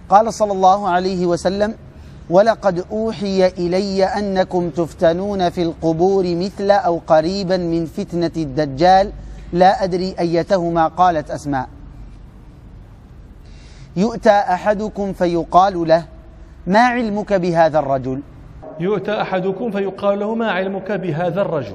قال صلى الله عليه وسلم: ولقد أوحي إلي أنكم تفتنون في القبور مثل أو قريبا من فتنة الدجال، لا أدري أيتهما. قالت أسماء: يؤتى أحدكم فيقال له: ما علمك بهذا الرجل؟ يؤتى أحدكم فيقال له: ما علمك بهذا الرجل؟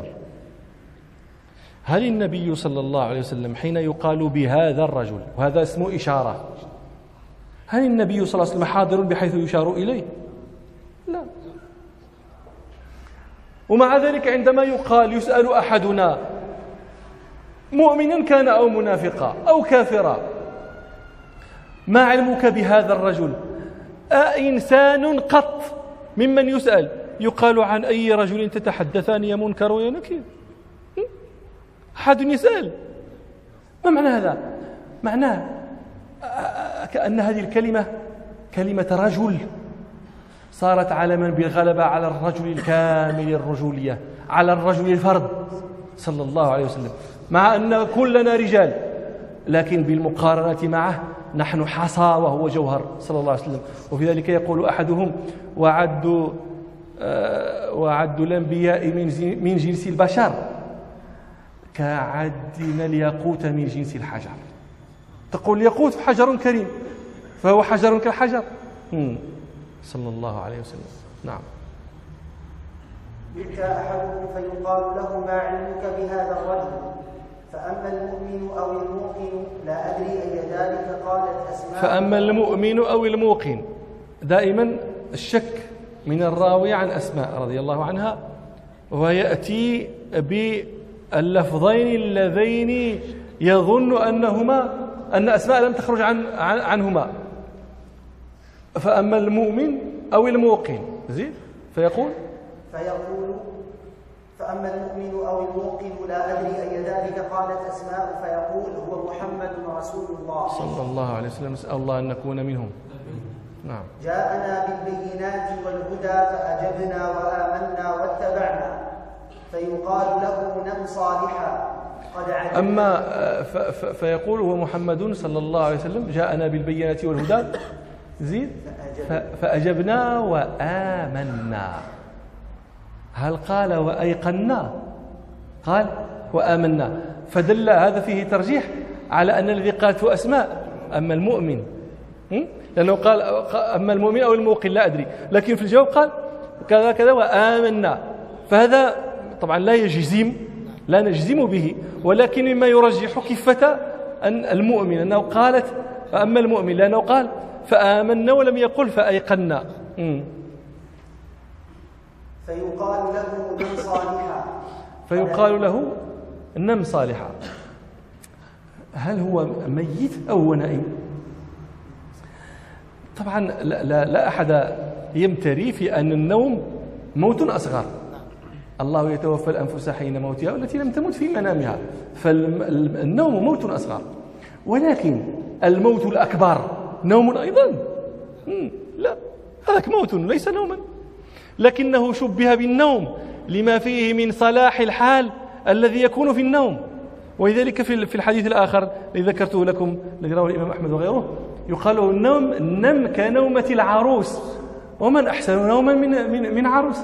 هل النبي صلى الله عليه وسلم حين يقال بهذا الرجل، وهذا اسمه إشارة، هل النبي صلى الله عليه وسلم حاضر بحيث يشار إليه؟ لا. ومع ذلك عندما يسأل أحدنا مؤمنا كان أو منافقا أو كافرا: ما علمك بهذا الرجل؟ أإنسان قط ممن يسأل يقال عن أي رجل تتحدثان يا منكر ويا نكير؟ أحد يسأل. ما معنى هذا؟ معناه كأن هذه الكلمة كلمة رجل صارت علما بالغلبة على الرجل الكامل الرجولية، على الرجل الفرد صلى الله عليه وسلم، مع أن كلنا رجال، لكن بالمقارنة معه نحن حصى وهو جوهر صلى الله عليه وسلم. وفي ذلك يقول أحدهم: وعد الأنبياء من جنس البشر كعدنا الياقوت من جنس الحجر. تقول الياقوت حجر كريم، فهو حجر كالحجر صلى الله عليه وسلم. نعم. يؤتى أحدكم فيقال له: ما علمك بهذا الرجل؟ فأما المؤمن أو الموقن لا أدري أي ذلك. قالت أسماء: فأما المؤمن أو الموقن، دائما الشك من الراوي عن أسماء رضي الله عنها، ويأتي باللفظين اللذين يظن أن أسماء لم تخرج عنهما. فأما المؤمن أو الموقن زين فيقول فأما المؤمن أو الموقن لا أدري أي ذلك. قالت أسماء: فيقول: هو محمد رسول الله صلى الله عليه وسلم. نسأل الله أن نكون منهم. نعم. جاءنا بالبينات والهدى فأجبنا وآمنا واتبعنا، فيقال له: نم صالحا قد عجبنا. أما فيقول: هو محمد صلى الله عليه وسلم جاءنا بالبينات والهدى زيد فأجبنا وآمنا. هل قال وأيقنا؟ قال وآمنا. فدل هذا فيه ترجيح على أن الذي قالت أسماء أما المؤمن، لأنه قال أما المؤمن أو الموقن لا أدري، لكن في الجواب قال كذا كذا وآمنا. فهذا طبعا لا نجزم به، ولكن مما يرجح كفة أن المؤمن أنه قالت فأما المؤمن، لأنه قال فآمنا ولم يقل فأيقنا. فيقال له نم صالحا. هل هو ميت أو هو نائم؟ طبعا لا أحد يمتري في أن النوم موت أصغر. الله يتوفى الأنفس حين موتها والتي لم تمت في منامها، فالنوم موت أصغر. ولكن الموت الأكبر نوم أيضا؟ لا، هذاك موت ليس نوما، لكنه شبه بالنوم لما فيه من صلاح الحال الذي يكون في النوم. ولذلك في الحديث الآخر الذي ذكرته لكم الذي رواه الإمام أحمد وغيره يقال النوم نم كنومة العروس، ومن أحسن نوما من عروس.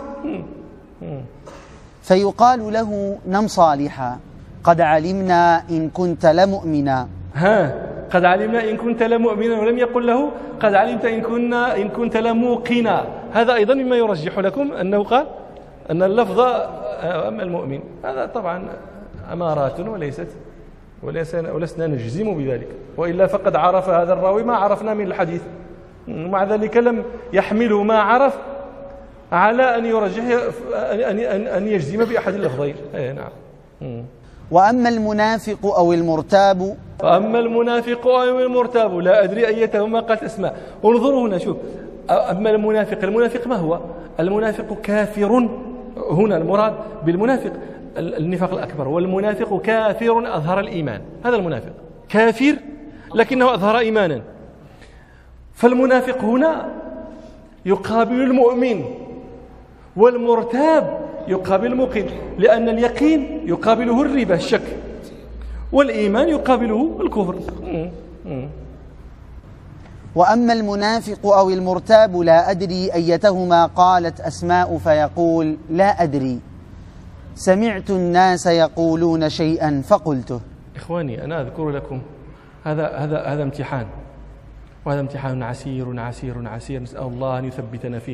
فيقال له: نم صالحا قد علمنا إن كنت لمؤمنا. قد علمنا إن كنت لمؤمنا، ولم يقل له قد علمت إن كنت لموقنا. هذا أيضا مما يرجح لكم أنه قال أن اللفظ أما المؤمن. هذا طبعا أمارات ولسنا نجزم بذلك، وإلا فقد عرف هذا الراوي ما عرفنا من الحديث، ومع ذلك لم يحمله ما عرف على أن يرجح أن يجزم بأحد اللفظين. نعم. وأما المنافق أو المرتاب. فأما المنافق أو المرتاب لا أدري أيتهما. قالت أسماء. انظروا هنا، شوف. أما المنافق ما هو؟ المنافق كافر. هنا المراد بالمنافق النفاق الأكبر، والمنافق كافر أظهر الإيمان. هذا المنافق كافر لكنه أظهر إيمانا. فالمنافق هنا يقابل المؤمن، والمرتاب يقابل الموقن، لأن اليقين يقابله الريبة الشك، والإيمان يقابله الكفر. وأما المنافق أو المرتاب لا أدري أيتهما قالت أسماء فيقول لا أدري سمعت الناس يقولون شيئا فقلته. إخواني، أنا أذكر لكم هذا امتحان، وهذا امتحان عسير عسير عسير، نسأل الله أن يثبتنا فيه.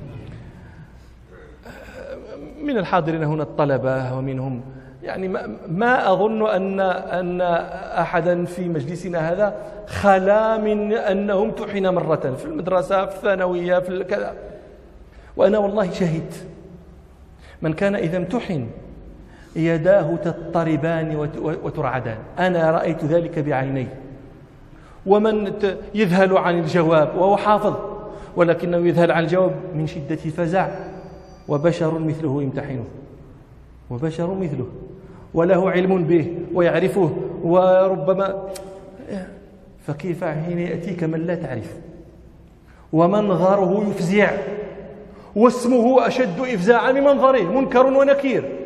من الحاضرين هنا الطلبة ومنهم، يعني ما أظن أن أحدا في مجلسنا هذا خلا من أنه امتحن مرة في المدرسة، في الثانوية، في كذا. وأنا والله شهدت من كان إذا امتحن يداه تضطربان وترعدان، أنا رأيت ذلك بعيني. ومن يذهل عن الجواب وهو حافظ ولكنه يذهل عن الجواب من شدة فزع، وبشر مثله يمتحنه، وبشر مثله وله علم به ويعرفه وربما، فكيف حين يأتيك من لا تعرف ومنظره يفزع واسمه أشد إفزاعا من منظره، منكر ونكير،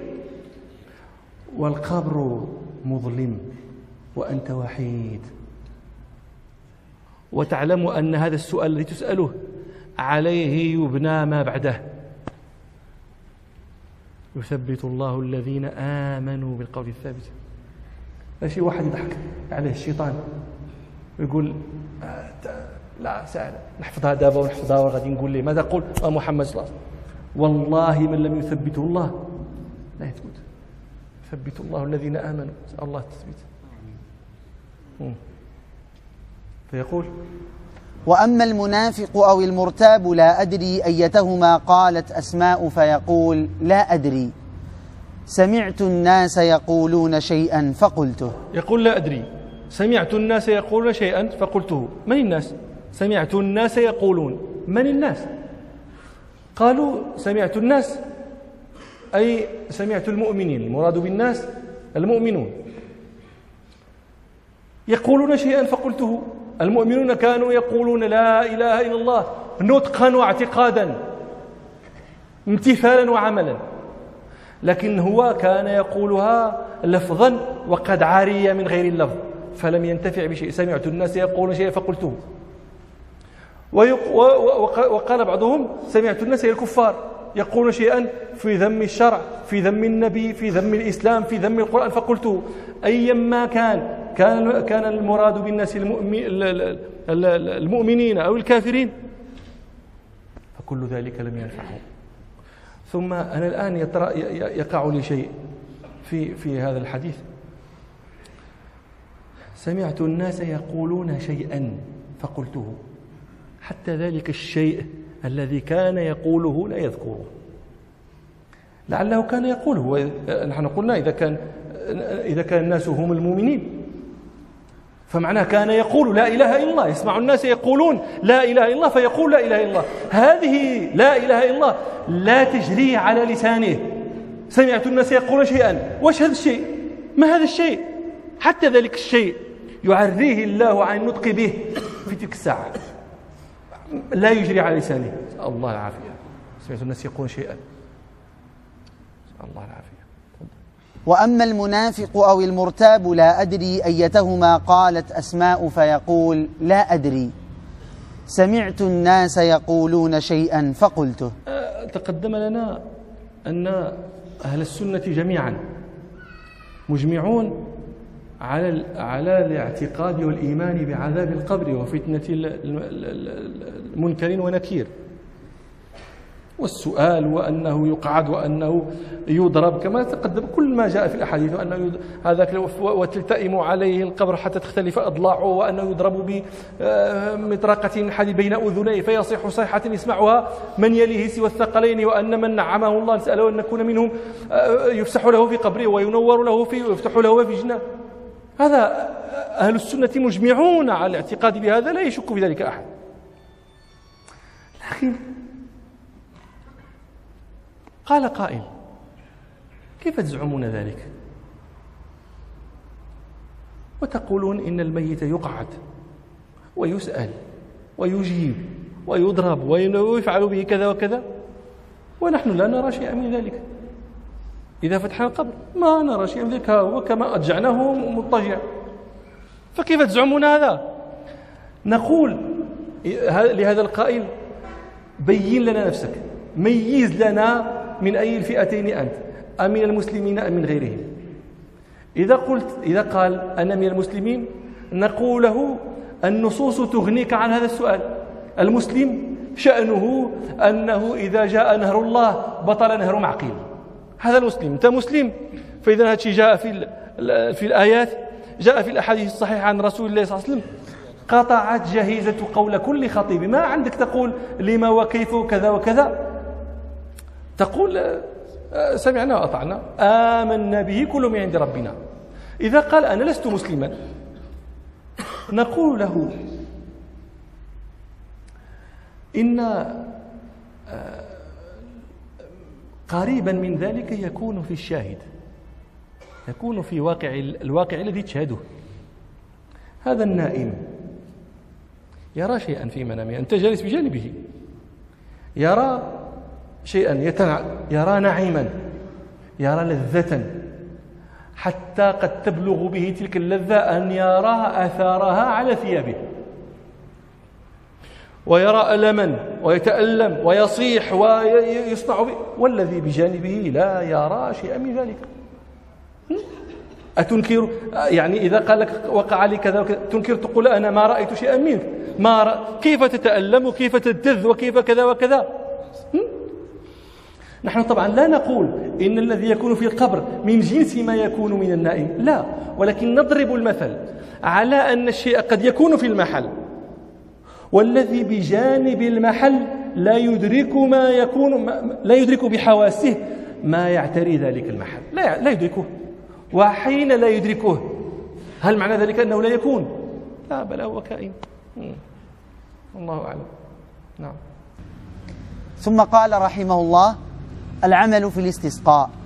والقبر مظلم وأنت وحيد، وتعلم أن هذا السؤال الذي تسأله عليه يبنى ما بعده. يثبت الله الذين آمنوا بالقول الثابت. شي واحد يضحك عليه الشيطان ويقول لا سهل، نحفظها دابا ونحفظها وغادي نقول ليه ماذا قول محمد صلى الله عليه وسلم. والله من لم يثبته الله لا يثبت. يثبت الله الذين آمنوا، نسأل الله التثبيت. فيقول: وأما المنافق أو المرتاب لا أدري أيتهما قالت أسماء فيقول لا أدري سمعت الناس يقولون شيئا فقلته. يقول لا أدري، سمعت الناس يقولون شيئا فقلته. من الناس؟ سمعت الناس يقولون، من الناس؟ قالوا سمعت الناس أي سمعت المؤمنين، المراد بالناس المؤمنون. يقولون شيئا فقلته. المؤمنون كانوا يقولون لا إله إلا الله نطقا واعتقادا، امتثالا وعملا، لكن هو كان يقولها لفظا وقد عاري من غير اللفظ، فلم ينتفع بشيء. سمعت الناس يقولون شيئا فقلته. وقال بعضهم سمعت الناس الكفار يقولون شيئا في ذم الشرع، في ذم النبي، في ذم الإسلام، في ذم القرآن فقلته. أيما كان المراد بالناس المؤمنين أو الكافرين، فكل ذلك لم ينفعهم. ثم أنا الآن يقع لي شيء في هذا الحديث. سمعت الناس يقولون شيئا فقلته، حتى ذلك الشيء الذي كان يقوله لا يذكره، لعله كان يقوله. نحن قلنا إذا كان الناس هم المؤمنين فمعناه كان يقول لا إله إلا الله، يسمع الناس يقولون لا إله إلا الله فيقول لا إله إلا الله. هذه لا إله إلا الله لا تجري على لسانه. سمعت الناس يقولون شيئا، وش هذا الشيء؟ ما هذا الشيء؟ حتى ذلك الشيء يعريه الله عن النطق به في تلك الساعة، لا يجري على لسانه. الله العافية. سمعت الناس يقولون شيئا، الله العافية. وأما المنافق أو المرتاب لا أدري أيتهما قالت أسماء فيقول لا أدري سمعت الناس يقولون شيئا فقلته. تقدم لنا أن أهل السنة جميعا مجمعون على الاعتقاد والإيمان بعذاب القبر وفتنة المنكر ونكير، والسؤال، وأنه يقعد، وأنه يضرب كما تقدم كل ما جاء في الأحاديث، وأنه هذاك وتلتئم عليه القبر حتى تختلف أضلاعه، وأنه يضرب بمطرقة من حديد بين أذنيه فيصيح صيحة يسمعها من يليه سوى الثقلين، وأن من نعمه الله نسأله أن نكون منهم يفسح له في قبره وينور له فيه ويفتح له في جنة. هذا أهل السنة مجمعون على الاعتقاد بهذا، لا يشك في ذلك أحد. لكن قال قائل: كيف تزعمون ذلك وتقولون إن الميت يقعد ويسأل ويجيب ويضرب ويفعل به كذا وكذا، ونحن لا نرى شيئا من ذلك؟ إذا فتحنا القبر ما نرى شيئا من ذلك، وكما أضجعناه مضطجع، فكيف تزعمون هذا؟ نقول لهذا القائل بين لنا نفسك، ميز لنا من أي الفئتين أنت، أمن المسلمين أم من غيرهم. إذا قال أنا من المسلمين نقول له النصوص تغنيك عن هذا السؤال. المسلم شأنه أنه إذا جاء نهر الله بطل نهر معقيل، هذا المسلم. أنت مسلم، فإذا هذا الشيء جاء في الآيات، جاء في الأحاديث الصحيحة عن رسول الله صلى الله عليه وسلم، قطعت جهيزة قول كل خطيب. ما عندك تقول لما وكيف وكذا وكذا، تقول سمعنا وأطعنا آمنا به كل من عند ربنا. إذا قال أنا لست مسلما نقول له إن قريبا من ذلك يكون في الشاهد، يكون في الواقع الذي تشهده. هذا النائم يرى شيئا في منامه، أنت جالس بجانبه، يرى شيئا، يرى نعيما، يرى لذة، حتى قد تبلغ به تلك اللذة أن يرى أثارها على ثيابه، ويرى ألما ويتألم ويصيح ويصنع به، والذي بجانبه لا يرى شيئا من ذلك. أتنكر؟ يعني إذا قال لك وقع لي كذا وكذا تنكر، تقول أنا ما رأيت شيئا منك، كيف تتألم وكيف تلتذ وكيف كذا وكذا. نحن طبعا لا نقول إن الذي يكون في القبر من جنس ما يكون من النائم، لا، ولكن نضرب المثل على أن الشيء قد يكون في المحل، والذي بجانب المحل لا يدرك بحواسه ما يعتري ذلك المحل، لا يدركه. وحين لا يدركه هل معنى ذلك أنه لا يكون؟ لا، بل هو كائن. الله أعلم. نعم. ثم قال رحمه الله: العمل في الاستسقاء.